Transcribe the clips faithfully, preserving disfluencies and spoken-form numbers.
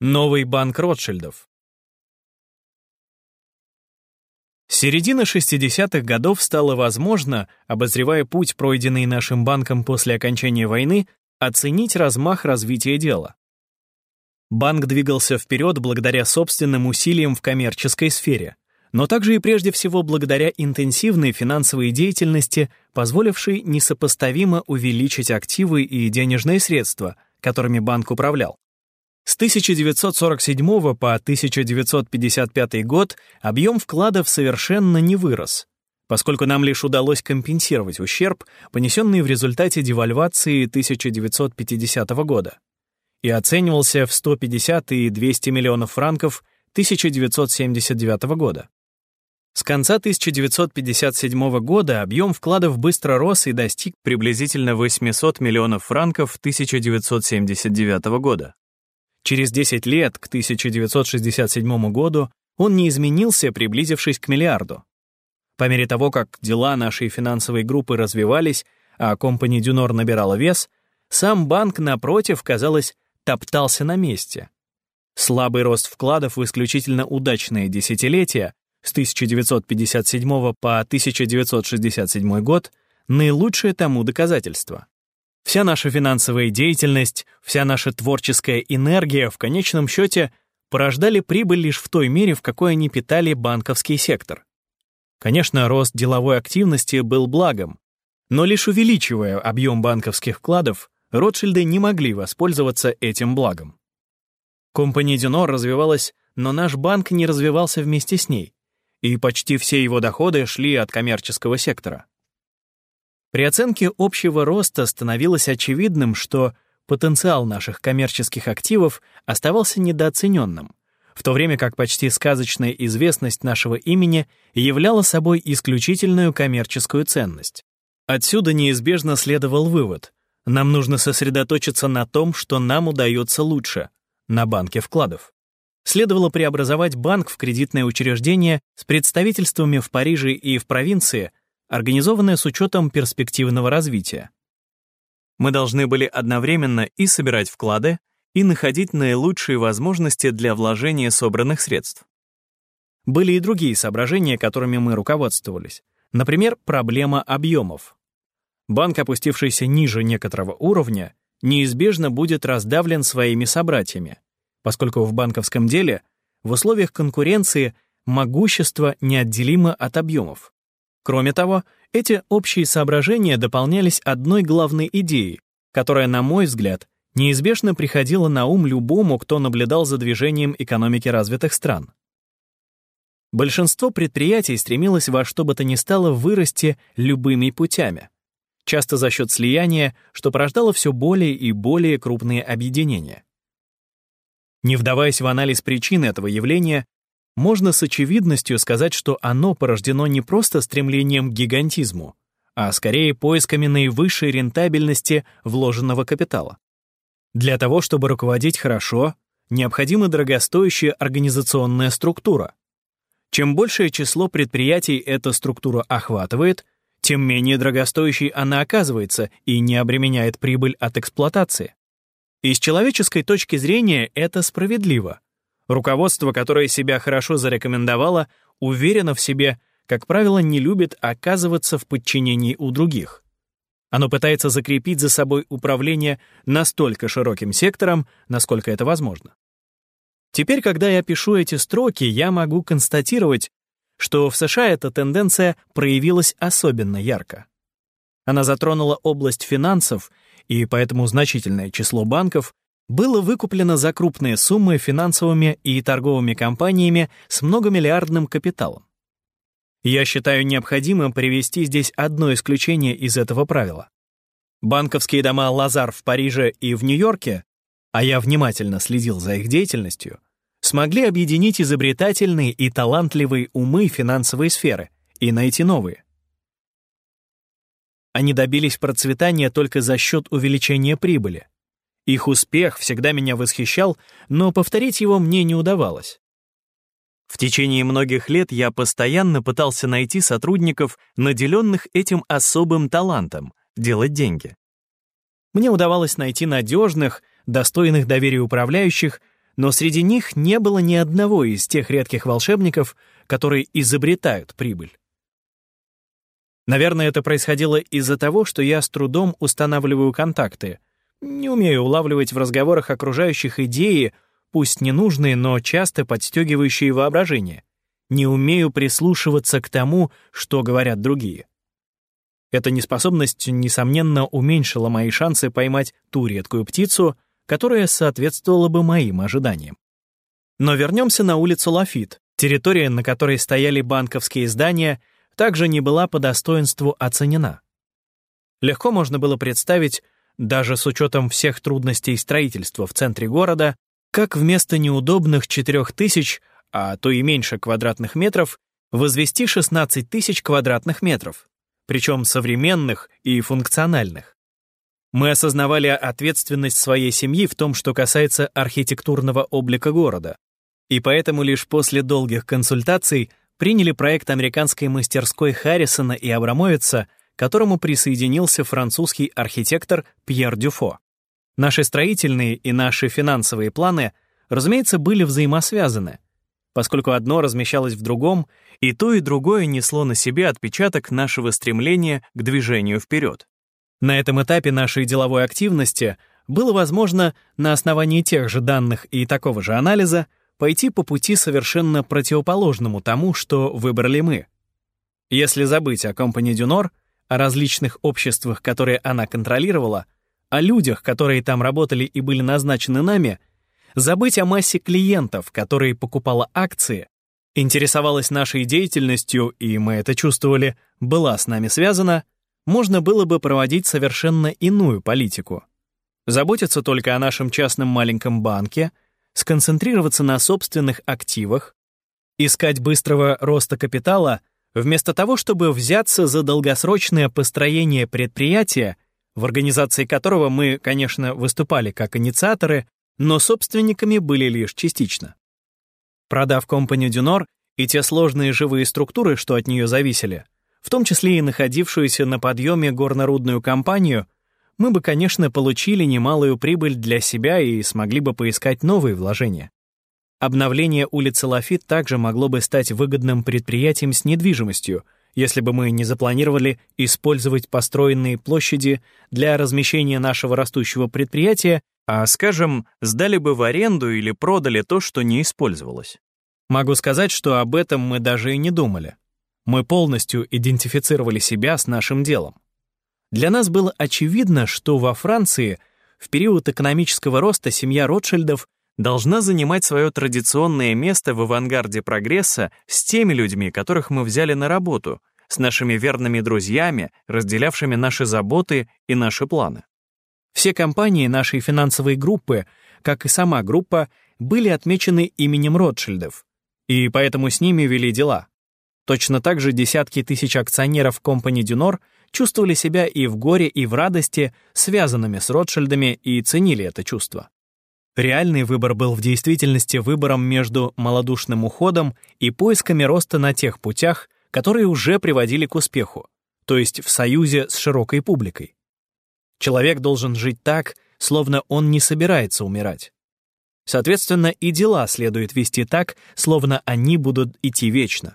Новый банк Ротшильдов. С середины шестидесятых годов стало возможно, обозревая путь, пройденный нашим банком после окончания войны, оценить размах развития дела. Банк двигался вперед благодаря собственным усилиям в коммерческой сфере, но также и прежде всего благодаря интенсивной финансовой деятельности, позволившей несопоставимо увеличить активы и денежные средства, которыми банк управлял. С тысяча девятьсот сорок седьмого по тысяча девятьсот пятьдесят пятый год объем вкладов совершенно не вырос, поскольку нам лишь удалось компенсировать ущерб, понесенный в результате девальвации тысяча девятьсот пятидесятого года, и оценивался в сто пятьдесят и двести миллионов франков тысяча девятьсот семьдесят девятого года. С конца тысяча девятьсот пятьдесят седьмого года объем вкладов быстро рос и достиг приблизительно восемьсот миллионов франков тысяча девятьсот семьдесят девятого года. Через десять лет, к тысяча девятьсот шестьдесят седьмому году, он не изменился, приблизившись к миллиарду. По мере того, как дела нашей финансовой группы развивались, а Compagnie du Nord набирала вес, сам банк, напротив, казалось, топтался на месте. Слабый рост вкладов в исключительно удачные десятилетия с тысяча девятьсот пятьдесят седьмого по тысяча девятьсот шестьдесят седьмой год — наилучшее тому доказательство. Вся наша финансовая деятельность, вся наша творческая энергия в конечном счете порождали прибыль лишь в той мере, в какой они питали банковский сектор. Конечно, рост деловой активности был благом, но лишь увеличивая объем банковских вкладов, Ротшильды не могли воспользоваться этим благом. Compagnie du Nord развивалась, но наш банк не развивался вместе с ней, и почти все его доходы шли от коммерческого сектора. При оценке общего роста становилось очевидным, что потенциал наших коммерческих активов оставался недооцененным, в то время как почти сказочная известность нашего имени являла собой исключительную коммерческую ценность. Отсюда неизбежно следовал вывод: нам нужно сосредоточиться на том, что нам удается лучше, на банке вкладов. Следовало преобразовать банк в кредитное учреждение с представительствами в Париже и в провинции, организованное с учетом перспективного развития. Мы должны были одновременно и собирать вклады, и находить наилучшие возможности для вложения собранных средств. Были и другие соображения, которыми мы руководствовались. Например, проблема объемов. Банк, опустившийся ниже некоторого уровня, неизбежно будет раздавлен своими собратьями, поскольку в банковском деле в условиях конкуренции могущество неотделимо от объемов. Кроме того, эти общие соображения дополнялись одной главной идеей, которая, на мой взгляд, неизбежно приходила на ум любому, кто наблюдал за движением экономики развитых стран. Большинство предприятий стремилось во что бы то ни стало вырасти любыми путями, часто за счет слияния, что порождало все более и более крупные объединения. Не вдаваясь в анализ причин этого явления, можно с очевидностью сказать, что оно порождено не просто стремлением к гигантизму, а скорее поисками наивысшей рентабельности вложенного капитала. Для того, чтобы руководить хорошо, необходима дорогостоящая организационная структура. Чем большее число предприятий эта структура охватывает, тем менее дорогостоящей она оказывается и не обременяет прибыль от эксплуатации. И с человеческой точки зрения это справедливо. Руководство, которое себя хорошо зарекомендовало, уверено в себе, как правило, не любит оказываться в подчинении у других. Оно пытается закрепить за собой управление настолько широким сектором, насколько это возможно. Теперь, когда я пишу эти строки, я могу констатировать, что в США эта тенденция проявилась особенно ярко. Она затронула область финансов, и поэтому значительное число банков было выкуплено за крупные суммы финансовыми и торговыми компаниями с многомиллиардным капиталом. Я считаю необходимым привести здесь одно исключение из этого правила. Банковские дома «Лазар» в Париже и в Нью-Йорке, а я внимательно следил за их деятельностью, смогли объединить изобретательные и талантливые умы финансовой сферы и найти новые. Они добились процветания только за счет увеличения прибыли. Их успех всегда меня восхищал, но повторить его мне не удавалось. В течение многих лет я постоянно пытался найти сотрудников, наделенных этим особым талантом — делать деньги. Мне удавалось найти надежных, достойных доверия управляющих, но среди них не было ни одного из тех редких волшебников, которые изобретают прибыль. Наверное, это происходило из-за того, что я с трудом устанавливаю контакты, не умею улавливать в разговорах окружающих идеи, пусть ненужные, но часто подстегивающие воображение, не умею прислушиваться к тому, что говорят другие. Эта неспособность, несомненно, уменьшила мои шансы поймать ту редкую птицу, которая соответствовала бы моим ожиданиям. Но вернемся на улицу Лафит. Территория, на которой стояли банковские здания, также не была по достоинству оценена. Легко можно было представить, даже с учетом всех трудностей строительства в центре города, как вместо неудобных четырёх тысяч, а то и меньше квадратных метров, возвести шестнадцать тысяч квадратных метров, причем современных и функциональных. Мы осознавали ответственность своей семьи в том, что касается архитектурного облика города, и поэтому лишь после долгих консультаций приняли проект американской мастерской Харрисона и Абрамовица, к которому присоединился французский архитектор Пьер Дюфо. Наши строительные и наши финансовые планы, разумеется, были взаимосвязаны, поскольку одно размещалось в другом, и то и другое несло на себе отпечаток нашего стремления к движению вперед. На этом этапе нашей деловой активности было возможно на основании тех же данных и такого же анализа пойти по пути совершенно противоположному тому, что выбрали мы. Если забыть о Компани Дюнор, о различных обществах, которые она контролировала, о людях, которые там работали и были назначены нами, забыть о массе клиентов, которые покупала акции, интересовалась нашей деятельностью, и мы это чувствовали, была с нами связана, можно было бы проводить совершенно иную политику. Заботиться только о нашем частном маленьком банке, сконцентрироваться на собственных активах, искать быстрого роста капитала, вместо того, чтобы взяться за долгосрочное построение предприятия, в организации которого мы, конечно, выступали как инициаторы, но собственниками были лишь частично. Продав Компани Дюнор и те сложные живые структуры, что от нее зависели, в том числе и находившуюся на подъеме горнорудную компанию, мы бы, конечно, получили немалую прибыль для себя и смогли бы поискать новые вложения. Обновление улицы Лафит также могло бы стать выгодным предприятием с недвижимостью, если бы мы не запланировали использовать построенные площади для размещения нашего растущего предприятия, а, скажем, сдали бы в аренду или продали то, что не использовалось. Могу сказать, что об этом мы даже и не думали. Мы полностью идентифицировали себя с нашим делом. Для нас было очевидно, что во Франции в период экономического роста семья Ротшильдов должна занимать свое традиционное место в авангарде прогресса с теми людьми, которых мы взяли на работу, с нашими верными друзьями, разделявшими наши заботы и наши планы. Все компании нашей финансовой группы, как и сама группа, были отмечены именем Ротшильдов, и поэтому с ними вели дела. Точно так же десятки тысяч акционеров Компани Дюнор чувствовали себя и в горе, и в радости связанными с Ротшильдами и ценили это чувство. Реальный выбор был в действительности выбором между малодушным уходом и поисками роста на тех путях, которые уже приводили к успеху, то есть в союзе с широкой публикой. Человек должен жить так, словно он не собирается умирать. Соответственно, и дела следует вести так, словно они будут идти вечно.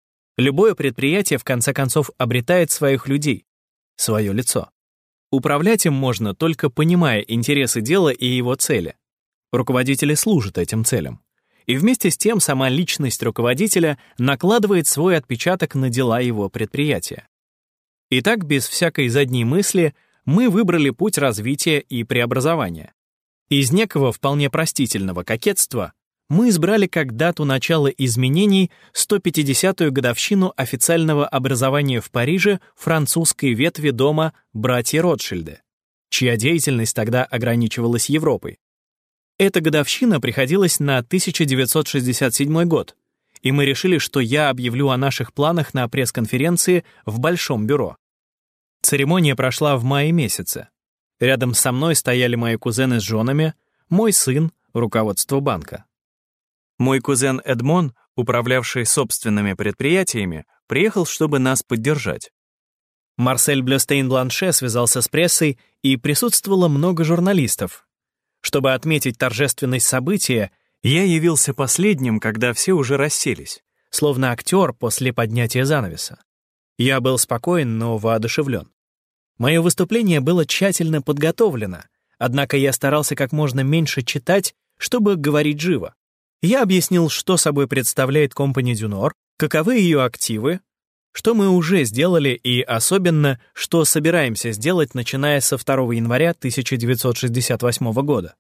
Любое предприятие, в конце концов, обретает своих людей, свое лицо. Управлять им можно, только понимая интересы дела и его цели. Руководители служат этим целям. И вместе с тем сама личность руководителя накладывает свой отпечаток на дела его предприятия. Итак, без всякой задней мысли, мы выбрали путь развития и преобразования. Из некого вполне простительного кокетства мы избрали как дату начала изменений сто пятидесятую годовщину официального образования в Париже французской ветви дома братья Ротшильды, чья деятельность тогда ограничивалась Европой. Эта годовщина приходилась на тысяча девятьсот шестьдесят седьмой год, и мы решили, что я объявлю о наших планах на пресс-конференции в Большом бюро. Церемония прошла в мае месяце. Рядом со мной стояли мои кузены с женами, мой сын, руководство банка. Мой кузен Эдмон, управлявший собственными предприятиями, приехал, чтобы нас поддержать. Марсель Блестейн-Бланше связался с прессой, и присутствовало много журналистов. Чтобы отметить торжественность события, Я явился последним, когда все уже расселись, словно актер после поднятия занавеса. Я был спокоен, но воодушевлен. Мое выступление было тщательно подготовлено, однако я старался как можно меньше читать, чтобы говорить живо. Я объяснил, что собой представляет Compagnie du Nord, каковы ее активы, что мы уже сделали и особенно, что собираемся сделать, начиная со второго января тысяча девятьсот шестьдесят восьмого года.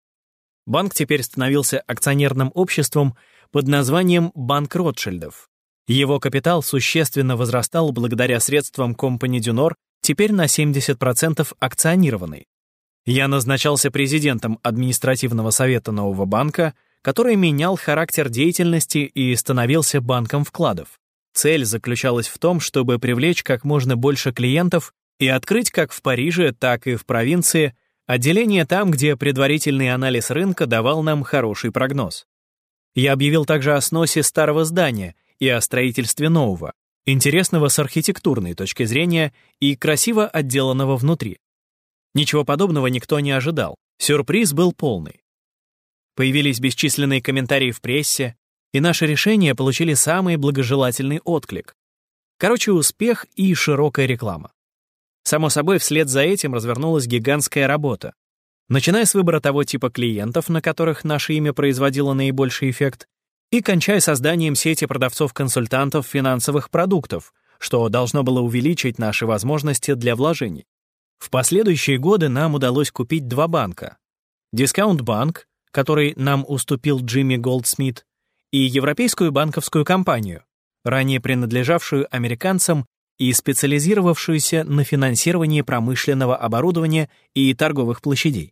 Банк теперь становился акционерным обществом под названием «Банк Ротшильдов». Его капитал существенно возрастал благодаря средствам Compagnie du Nord, теперь на семьдесят процентов акционированный. Я назначался президентом административного совета нового банка, который менял характер деятельности и становился банком вкладов. Цель заключалась в том, чтобы привлечь как можно больше клиентов и открыть как в Париже, так и в провинции отделение там, где предварительный анализ рынка давал нам хороший прогноз. Я объявил также о сносе старого здания и о строительстве нового, интересного с архитектурной точки зрения и красиво отделанного внутри. Ничего подобного никто не ожидал. Сюрприз был полный. Появились бесчисленные комментарии в прессе, и наши решения получили самый благожелательный отклик. Короче, успех и широкая реклама. Само собой, вслед за этим развернулась гигантская работа. Начиная с выбора того типа клиентов, на которых наше имя производило наибольший эффект, и кончая созданием сети продавцов-консультантов финансовых продуктов, что должно было увеличить наши возможности для вложений. В последующие годы нам удалось купить два банка. Дискаунт-банк, который нам уступил Джимми Голдсмит, и Европейскую банковскую компанию, ранее принадлежавшую американцам и специализировавшуюся на финансировании промышленного оборудования и торговых площадей.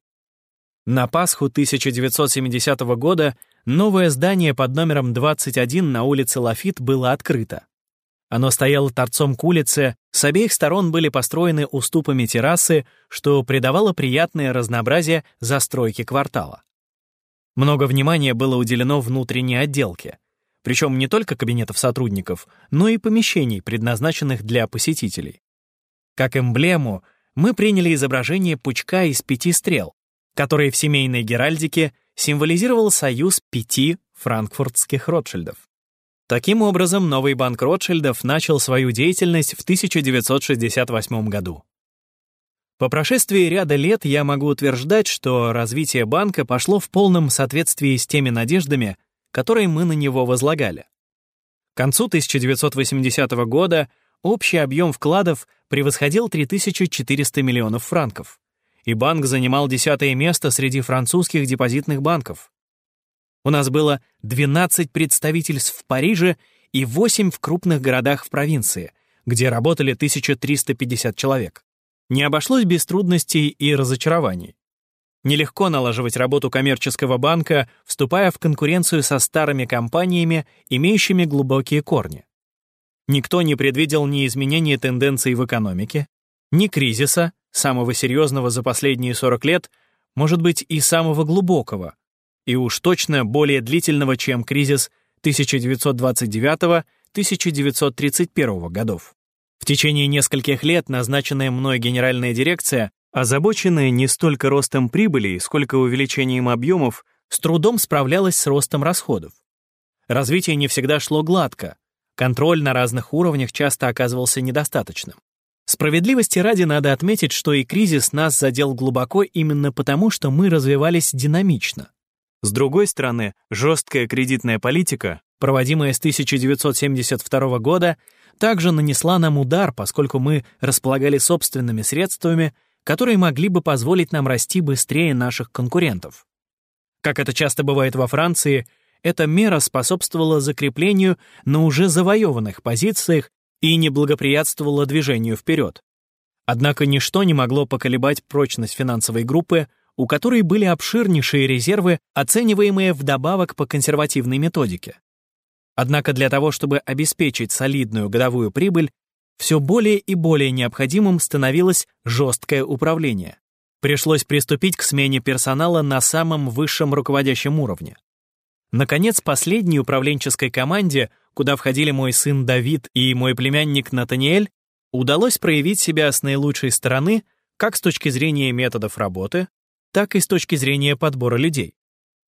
На Пасху тысяча девятьсот семидесятого года новое здание под номером двадцать один на улице Лафит было открыто. Оно стояло торцом к улице, с обеих сторон были построены уступами террасы, что придавало приятное разнообразие застройке квартала. Много внимания было уделено внутренней отделке, причем не только кабинетов сотрудников, но и помещений, предназначенных для посетителей. Как эмблему мы приняли изображение пучка из пяти стрел, который в семейной геральдике символизировал союз пяти франкфуртских Ротшильдов. Таким образом, новый банк Ротшильдов начал свою деятельность в тысяча девятьсот шестьдесят восьмом году. По прошествии ряда лет я могу утверждать, что развитие банка пошло в полном соответствии с теми надеждами, которые мы на него возлагали. К концу тысяча девятьсот восьмидесятого года общий объем вкладов превосходил три тысячи четыреста миллионов франков, и банк занимал десятое место среди французских депозитных банков. У нас было двенадцать представительств в Париже и восемь в крупных городах в провинции, где работали тысяча триста пятьдесят человек. Не обошлось без трудностей и разочарований. Нелегко налаживать работу коммерческого банка, вступая в конкуренцию со старыми компаниями, имеющими глубокие корни. Никто не предвидел ни изменения тенденций в экономике, ни кризиса, самого серьезного за последние сорок лет, может быть, и самого глубокого, и уж точно более длительного, чем кризис тысяча девятьсот двадцать девятого — тысяча девятьсот тридцать первого годов. В течение нескольких лет назначенная мной генеральная дирекция, озабоченная не столько ростом прибыли, сколько увеличением объемов, с трудом справлялась с ростом расходов. Развитие не всегда шло гладко, контроль на разных уровнях часто оказывался недостаточным. Справедливости ради надо отметить, что и кризис нас задел глубоко именно потому, что мы развивались динамично. С другой стороны, жесткая кредитная политика, проводимая с тысяча девятьсот семьдесят второго года, также нанесла нам удар, поскольку мы располагали собственными средствами, которые могли бы позволить нам расти быстрее наших конкурентов. Как это часто бывает во Франции, эта мера способствовала закреплению на уже завоеванных позициях и не благоприятствовала движению вперед. Однако ничто не могло поколебать прочность финансовой группы, у которой были обширнейшие резервы, оцениваемые вдобавок по консервативной методике. Однако для того, чтобы обеспечить солидную годовую прибыль, все более и более необходимым становилось жесткое управление. Пришлось приступить к смене персонала на самом высшем руководящем уровне. Наконец, последней управленческой команде, куда входили мой сын Давид и мой племянник Натаниэль, удалось проявить себя с наилучшей стороны как с точки зрения методов работы, так и с точки зрения подбора людей.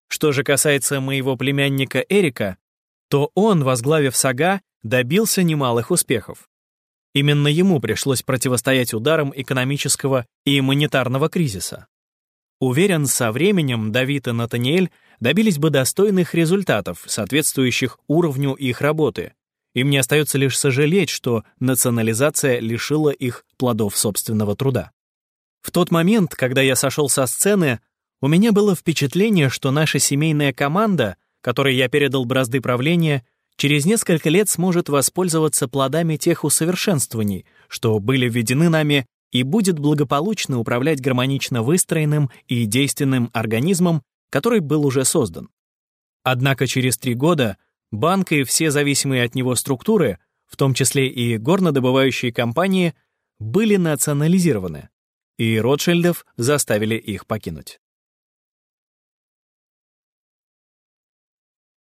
Что же касается моего племянника Эрика, то он, возглавив Сага, добился немалых успехов. Именно ему пришлось противостоять ударам экономического и монетарного кризиса. Уверен, со временем Давид и Натаниэль добились бы достойных результатов, соответствующих уровню их работы. И мне остается лишь сожалеть, что национализация лишила их плодов собственного труда. В тот момент, когда я сошел со сцены, у меня было впечатление, что наша семейная команда, которой я передал бразды правления, через несколько лет сможет воспользоваться плодами тех усовершенствований, что были введены нами, и будет благополучно управлять гармонично выстроенным и действенным организмом, который был уже создан. Однако через три года банк и все зависимые от него структуры, в том числе и горнодобывающие компании, были национализированы, и Ротшильдов заставили их покинуть.